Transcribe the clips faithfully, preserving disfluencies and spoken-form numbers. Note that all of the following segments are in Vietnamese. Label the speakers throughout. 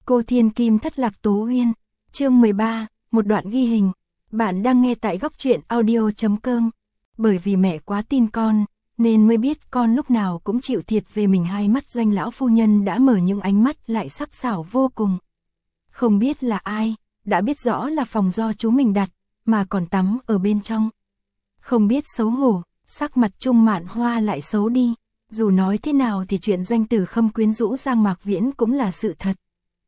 Speaker 1: Cô Thiên Kim thất lạc Tố Uyên, chương mười ba, một đoạn ghi hình. Bạn đang nghe tại góc truyện audio chấm com. Bởi vì mẹ quá tin con, nên mới biết con lúc nào cũng chịu thiệt về mình. Hai mắt Doanh lão phu nhân đã mở những ánh mắt lại sắc sảo vô cùng. Không biết là ai, đã biết rõ là phòng do chú mình đặt, mà còn tắm ở bên trong. Không biết xấu hổ, sắc mặt Trung Mạn Hoa lại xấu đi. Dù nói thế nào thì chuyện Doanh Tử Khâm quyến rũ Giang Mạc Viễn cũng là sự thật.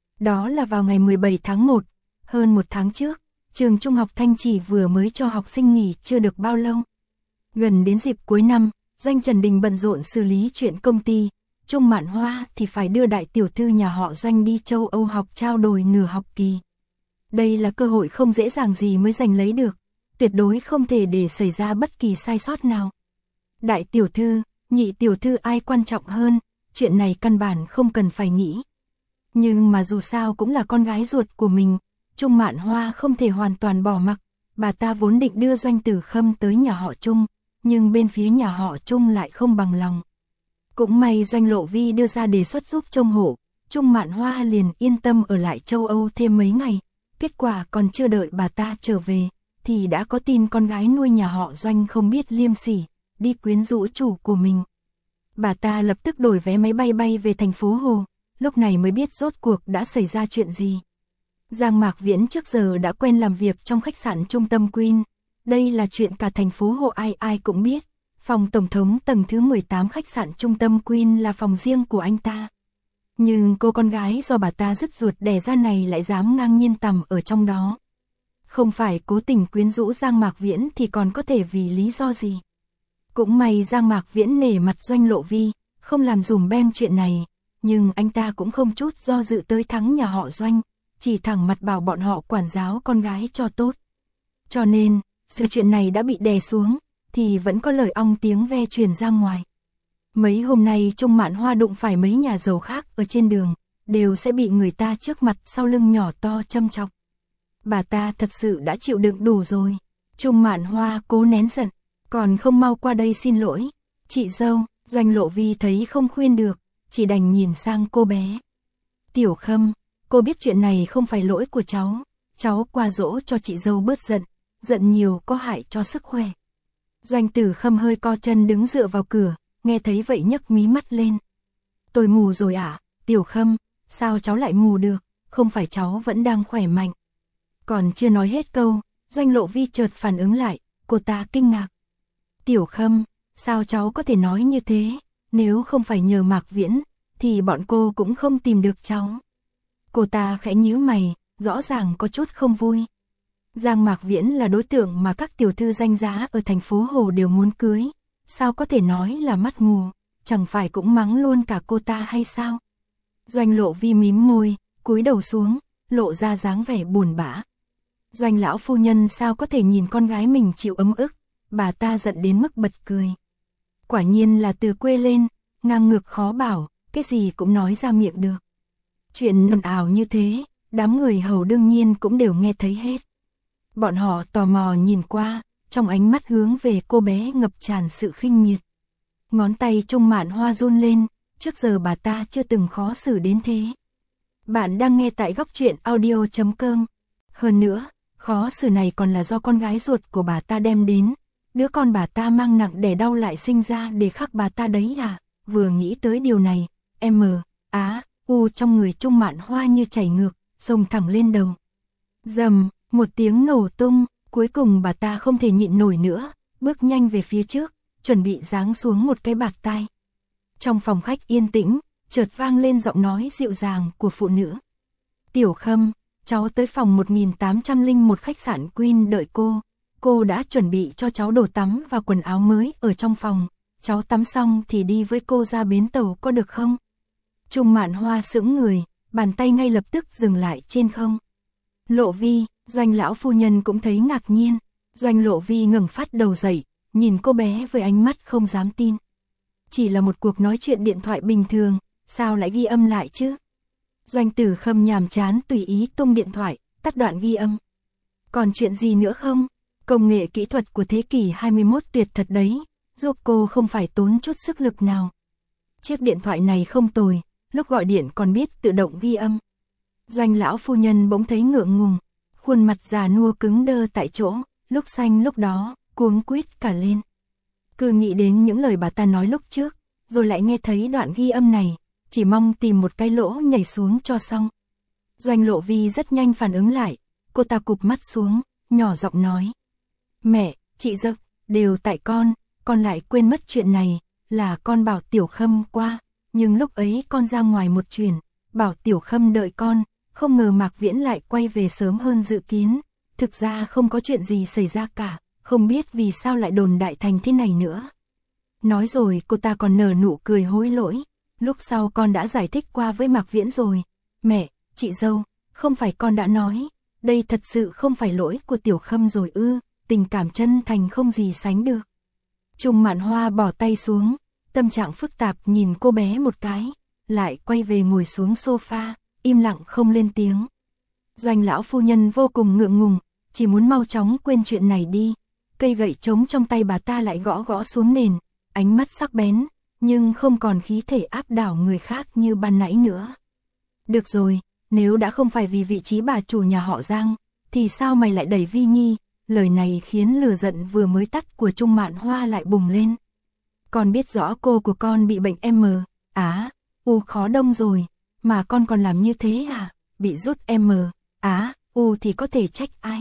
Speaker 1: Đó là vào ngày mười bảy tháng một, hơn một tháng trước, trường trung học Thanh Trì vừa mới cho học sinh nghỉ chưa được bao lâu. Gần đến dịp cuối năm, Doanh Trần Đình bận rộn xử lý chuyện công ty, Trung Mạn Hoa thì phải đưa đại tiểu thư nhà họ Doanh đi châu Âu học trao đổi nửa học kỳ. Đây là cơ hội không dễ dàng gì mới giành lấy được, tuyệt đối không thể để xảy ra bất kỳ sai sót nào. Đại tiểu thư, nhị tiểu thư ai quan trọng hơn, chuyện này căn bản không cần phải nghĩ. Nhưng mà dù sao cũng là con gái ruột của mình, Trung Mạn Hoa không thể hoàn toàn bỏ mặc. Bà ta vốn định đưa Doanh Tử Khâm tới nhà họ Trung, nhưng bên phía nhà họ Trung lại không bằng lòng. Cũng may Doanh Lộ Vi đưa ra đề xuất giúp trông hộ, Trung Mạn Hoa liền yên tâm ở lại châu Âu thêm mấy ngày. Kết quả còn chưa đợi bà ta trở về, thì đã có tin con gái nuôi nhà họ Doanh không biết liêm sỉ, đi quyến rũ chủ của mình. Bà ta lập tức đổi vé máy bay bay về thành phố Hồ, lúc này mới biết rốt cuộc đã xảy ra chuyện gì. Giang Mạc Viễn trước giờ đã quen làm việc trong khách sạn trung tâm Queen, đây là chuyện cả thành phố Hồ ai ai cũng biết. Phòng tổng thống tầng thứ mười tám khách sạn trung tâm Queen là phòng riêng của anh ta. Nhưng cô con gái do bà ta dứt ruột đẻ ra này lại dám ngang nhiên tằm ở trong đó. Không phải cố tình quyến rũ Giang Mạc Viễn thì còn có thể vì lý do gì. Cũng may Giang Mạc Viễn nể mặt Doanh Lộ Vi, không làm dùm beng chuyện này, nhưng anh ta cũng không chút do dự tới thắng nhà họ Doanh, chỉ thẳng mặt bảo bọn họ quản giáo con gái cho tốt. Cho nên, sự chuyện này đã bị đè xuống, thì vẫn có lời ong tiếng ve truyền ra ngoài. Mấy hôm nay Trung Mạn Hoa đụng phải mấy nhà giàu khác ở trên đường, đều sẽ bị người ta trước mặt sau lưng nhỏ to châm chọc. Bà ta thật sự đã chịu đựng đủ rồi. Trung Mạn Hoa cố nén giận, còn không mau qua đây xin lỗi. Chị dâu, Doanh Lộ Vi thấy không khuyên được, chỉ đành nhìn sang cô bé. Tiểu Khâm, cô biết chuyện này không phải lỗi của cháu, cháu qua dỗ cho chị dâu bớt giận, giận nhiều có hại cho sức khỏe. Doanh Tử Khâm hơi co chân đứng dựa vào cửa, nghe thấy vậy nhấc mí mắt lên. Tôi mù rồi à, Tiểu Khâm, sao cháu lại mù được, không phải cháu vẫn đang khỏe mạnh. Còn chưa nói hết câu, Doanh Lộ Vi chợt phản ứng lại, cô ta kinh ngạc. Tiểu Khâm, sao cháu có thể nói như thế, nếu không phải nhờ Mạc Viễn, thì bọn cô cũng không tìm được cháu. Cô ta khẽ nhíu mày, rõ ràng có chút không vui. Giang Mạc Viễn là đối tượng mà các tiểu thư danh giá ở thành phố Hồ đều muốn cưới, sao có thể nói là mắt mù, chẳng phải cũng mắng luôn cả cô ta hay sao? Doanh Lộ Vi mím môi, cúi đầu xuống, lộ ra dáng vẻ buồn bã. Doanh lão phu nhân sao có thể nhìn con gái mình chịu ấm ức, bà ta giận đến mức bật cười. Quả nhiên là từ quê lên, ngang ngược khó bảo, cái gì cũng nói ra miệng được. Chuyện ồn ào như thế, đám người hầu đương nhiên cũng đều nghe thấy hết. Bọn họ tò mò nhìn qua, trong ánh mắt hướng về cô bé ngập tràn sự khinh miệt. Ngón tay Trung Mạn Hoa run lên, trước giờ bà ta chưa từng khó xử đến thế. Bạn đang nghe tại góc truyện audio chấm com. Hơn nữa, khó xử này còn là do con gái ruột của bà ta đem đến. Đứa con bà ta mang nặng đẻ đau lại sinh ra để khắc bà ta đấy à? Vừa nghĩ tới điều này, M, Á, U trong người Trung Mạn Hoa như chảy ngược, xông thẳng lên đầu. Dầm, một tiếng nổ tung, cuối cùng bà ta không thể nhịn nổi nữa, bước nhanh về phía trước, chuẩn bị giáng xuống một cái bạt tai. Trong phòng khách yên tĩnh, chợt vang lên giọng nói dịu dàng của phụ nữ. Tiểu Khâm, cháu tới phòng một nghìn tám trăm lẻ một khách sạn Queen đợi cô. Cô đã chuẩn bị cho cháu đồ tắm và quần áo mới ở trong phòng. Cháu tắm xong thì đi với cô ra bến tàu có được không? Trung Mạn Hoa sững người, bàn tay ngay lập tức dừng lại trên không. Lộ Vi, Doanh lão phu nhân cũng thấy ngạc nhiên. Doanh Lộ Vi ngẩng phát đầu dậy, nhìn cô bé với ánh mắt không dám tin. Chỉ là một cuộc nói chuyện điện thoại bình thường, sao lại ghi âm lại chứ? Doanh Tử Khâm nhàm chán tùy ý tung điện thoại, tắt đoạn ghi âm. Còn chuyện gì nữa không? Công nghệ kỹ thuật của thế kỷ hai mươi mốt tuyệt thật đấy, giúp cô không phải tốn chút sức lực nào. Chiếc điện thoại này không tồi, lúc gọi điện còn biết tự động ghi âm. Doanh lão phu nhân bỗng thấy ngượng ngùng, khuôn mặt già nua cứng đơ tại chỗ, lúc xanh lúc đó, cuống quýt cả lên. Cứ nghĩ đến những lời bà ta nói lúc trước, rồi lại nghe thấy đoạn ghi âm này, chỉ mong tìm một cái lỗ nhảy xuống cho xong. Doanh Lộ Vi rất nhanh phản ứng lại, cô ta cụp mắt xuống, nhỏ giọng nói. Mẹ, chị dâu, đều tại con, con lại quên mất chuyện này, là con bảo Tiểu Khâm qua, nhưng lúc ấy con ra ngoài một chuyến, bảo Tiểu Khâm đợi con, không ngờ Mạc Viễn lại quay về sớm hơn dự kiến, thực ra không có chuyện gì xảy ra cả, không biết vì sao lại đồn đại thành thế này nữa. Nói rồi cô ta còn nở nụ cười hối lỗi, lúc sau con đã giải thích qua với Mạc Viễn rồi, mẹ, chị dâu, không phải con đã nói, đây thật sự không phải lỗi của Tiểu Khâm rồi ư, tình cảm chân thành không gì sánh được. Trung Mạn Hoa bỏ tay xuống, tâm trạng phức tạp nhìn cô bé một cái, lại quay về ngồi xuống sofa, im lặng không lên tiếng. Doanh lão phu nhân vô cùng ngượng ngùng, chỉ muốn mau chóng quên chuyện này đi. Cây gậy trống trong tay bà ta lại gõ gõ xuống nền, ánh mắt sắc bén, nhưng không còn khí thể áp đảo người khác như ban nãy nữa. Được rồi, nếu đã không phải vì vị trí bà chủ nhà họ Giang, thì sao mày lại đẩy Vi Nhi? Lời này khiến lửa giận vừa mới tắt của Trung Mạn Hoa lại bùng lên. Con biết rõ cô của con bị bệnh M, á, U khó đông rồi, mà con còn làm như thế à? Bị rút M, á, U thì có thể trách ai?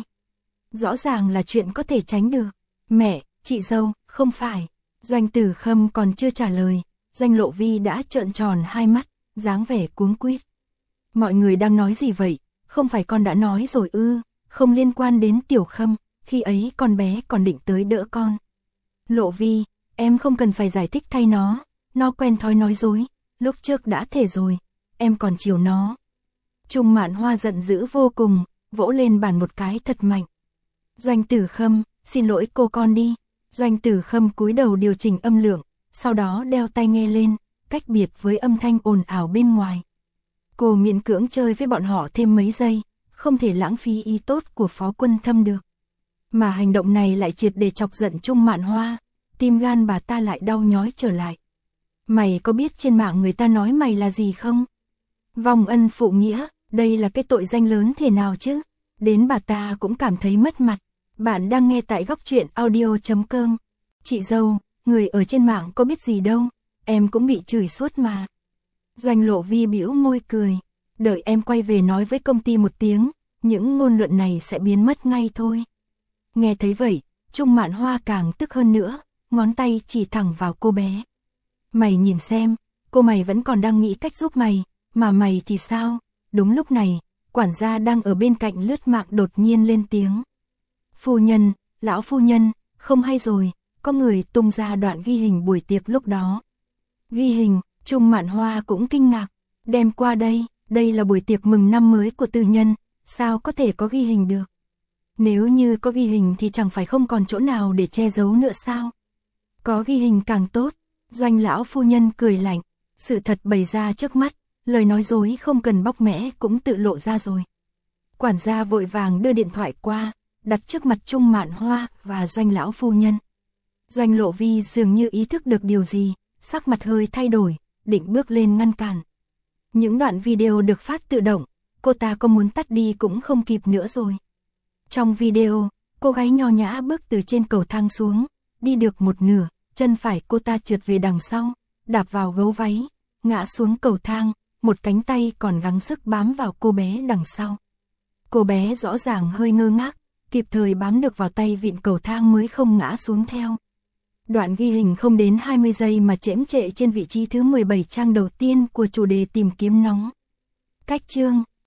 Speaker 1: Rõ ràng là chuyện có thể tránh được. Mẹ, chị dâu, không phải. Doanh Tử Khâm còn chưa trả lời, Doanh Lộ Vi đã trợn tròn hai mắt, dáng vẻ cuống quýt. Mọi người đang nói gì vậy? Không phải con đã nói rồi ư? Không liên quan đến Tiểu Khâm, khi ấy con bé còn định tới đỡ con. Lộ Vi, em không cần phải giải thích thay nó, nó quen thói nói dối, lúc trước đã thể rồi, em còn chiều nó. Trung Mạn Hoa giận dữ vô cùng, vỗ lên bàn một cái thật mạnh. Doanh Tử Khâm, xin lỗi cô con đi. Doanh Tử Khâm cúi đầu điều chỉnh âm lượng, sau đó đeo tai nghe lên, cách biệt với âm thanh ồn ào bên ngoài. Cô miễn cưỡng chơi với bọn họ thêm mấy giây, không thể lãng phí ý tốt của Phó Quân Thâm được. Mà hành động này lại triệt để chọc giận Trung Mạn Hoa, tim gan bà ta lại đau nhói trở lại. Mày có biết trên mạng người ta nói mày là gì không? Vong ân phụ nghĩa, đây là cái tội danh lớn thế nào chứ? Đến bà ta cũng cảm thấy mất mặt. Bạn đang nghe tại góc truyện audio chấm com. Chị dâu, người ở trên mạng có biết gì đâu, em cũng bị chửi suốt mà. Doanh Lộ Vi bĩu môi cười, đợi em quay về nói với công ty một tiếng, những ngôn luận này sẽ biến mất ngay thôi. Nghe thấy vậy, Trung Mạn Hoa càng tức hơn nữa, ngón tay chỉ thẳng vào cô bé. Mày nhìn xem, cô mày vẫn còn đang nghĩ cách giúp mày, mà mày thì sao? Đúng lúc này, quản gia đang ở bên cạnh lướt mạng đột nhiên lên tiếng. Phu nhân, lão phu nhân, không hay rồi, có người tung ra đoạn ghi hình buổi tiệc lúc đó. Ghi hình, Trung Mạn Hoa cũng kinh ngạc, đem qua đây, đây là buổi tiệc mừng năm mới của tư nhân, sao có thể có ghi hình được? Nếu như có ghi hình thì chẳng phải không còn chỗ nào để che giấu nữa sao? Có ghi hình càng tốt, Doanh lão phu nhân cười lạnh, sự thật bày ra trước mắt, lời nói dối không cần bóc mẽ cũng tự lộ ra rồi. Quản gia vội vàng đưa điện thoại qua, đặt trước mặt Trung Mạn Hoa và Doanh lão phu nhân. Doanh Lộ Vi dường như ý thức được điều gì, sắc mặt hơi thay đổi, định bước lên ngăn cản. Những đoạn video được phát tự động, cô ta có muốn tắt đi cũng không kịp nữa rồi. Trong video, cô gái nho nhã bước từ trên cầu thang xuống, đi được một nửa, chân phải cô ta trượt về đằng sau, đạp vào gấu váy, ngã xuống cầu thang, một cánh tay còn gắng sức bám vào cô bé đằng sau. Cô bé rõ ràng hơi ngơ ngác, kịp thời bám được vào tay vịn cầu thang mới không ngã xuống theo. Đoạn ghi hình không đến hai mươi giây mà chễm trệ trên vị trí thứ mười bảy trang đầu tiên của chủ đề tìm kiếm nóng. Cách chương